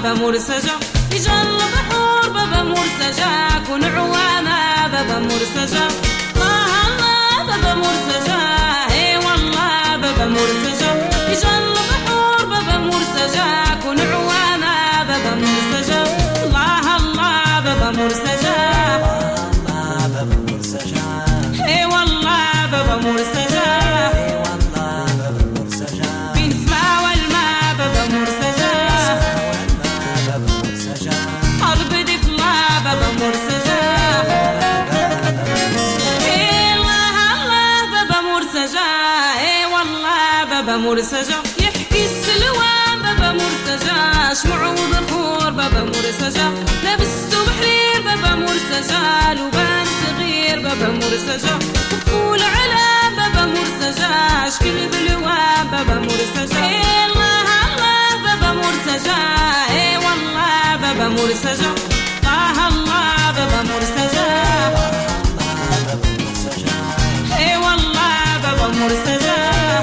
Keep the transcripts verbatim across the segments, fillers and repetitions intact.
بابا مرسجة يجل بحور بابا مرسجة كون عوامة بابا مرسجة الله الله بابا مرسجة اي والله بابا مرسجة يجل بحور بابا مرسجة كون عوامة بابا مرسجة الله الله بابا مرسجة الله بابا مرسجة اي والله بابا مرسجة اي والله بابا مرسجة بين السما والماء بابا مرسجة بابا مرسجة قلبي ضيف الله بابا مرسجة اي الله الله بابا مرسجة اي والله بابا مرسجة يحكي السلوان بابا مرسجة شمع وبخور بابا مرسجة لبسته بحرير بابا مرسجة لبان صغير بابا مرسجة وفول على بابا مرسجة شكل بلوان بابا مرسجة اي الله الله بابا مرسجة اي والله بابا مرسجة الله الله بابا مرسجة بابا مرسجة اي والله بابا مرسجة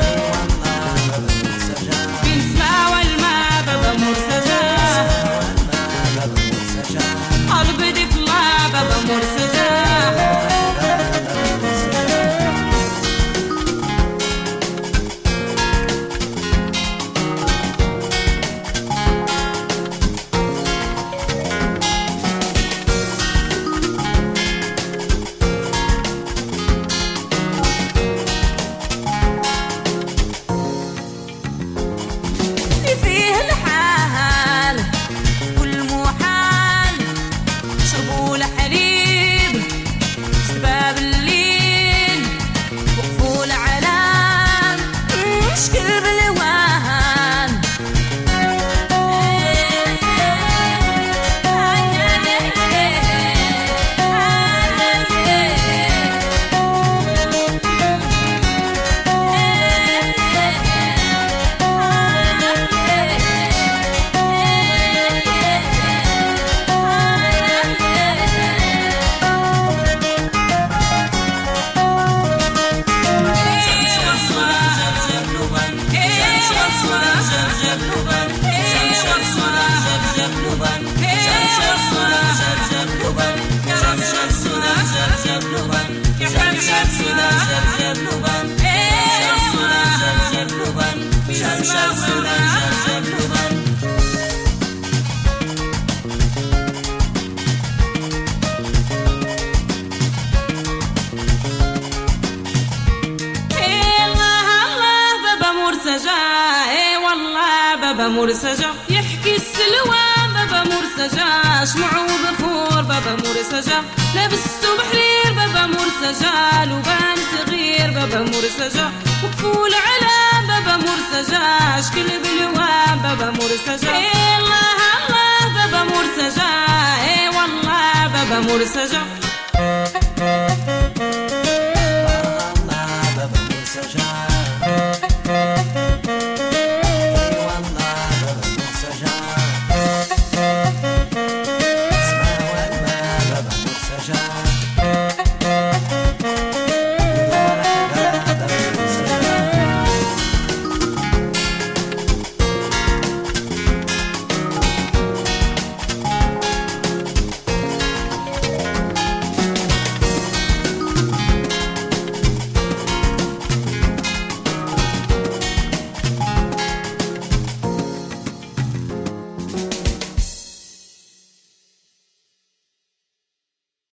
بين السما والماء بابا مرسجة بابا مرسجة قلبي ضيف الله بابا مرسجة فيه الحال كل محال شربوا الحليب شباب الليل وقفوا العلام مشكل بالوهان بابا مرسجة يحكي السلوان بابا مرسجة شمع وبخور بابا مرسجة لبسته بحرير بابا مرسجة لبان صغير بابا مرسجة وكفول على بابا مرسجة شكل بلوان بابا مرسجة اي الله الله بابا مرسجة اي والله بابا مرسجة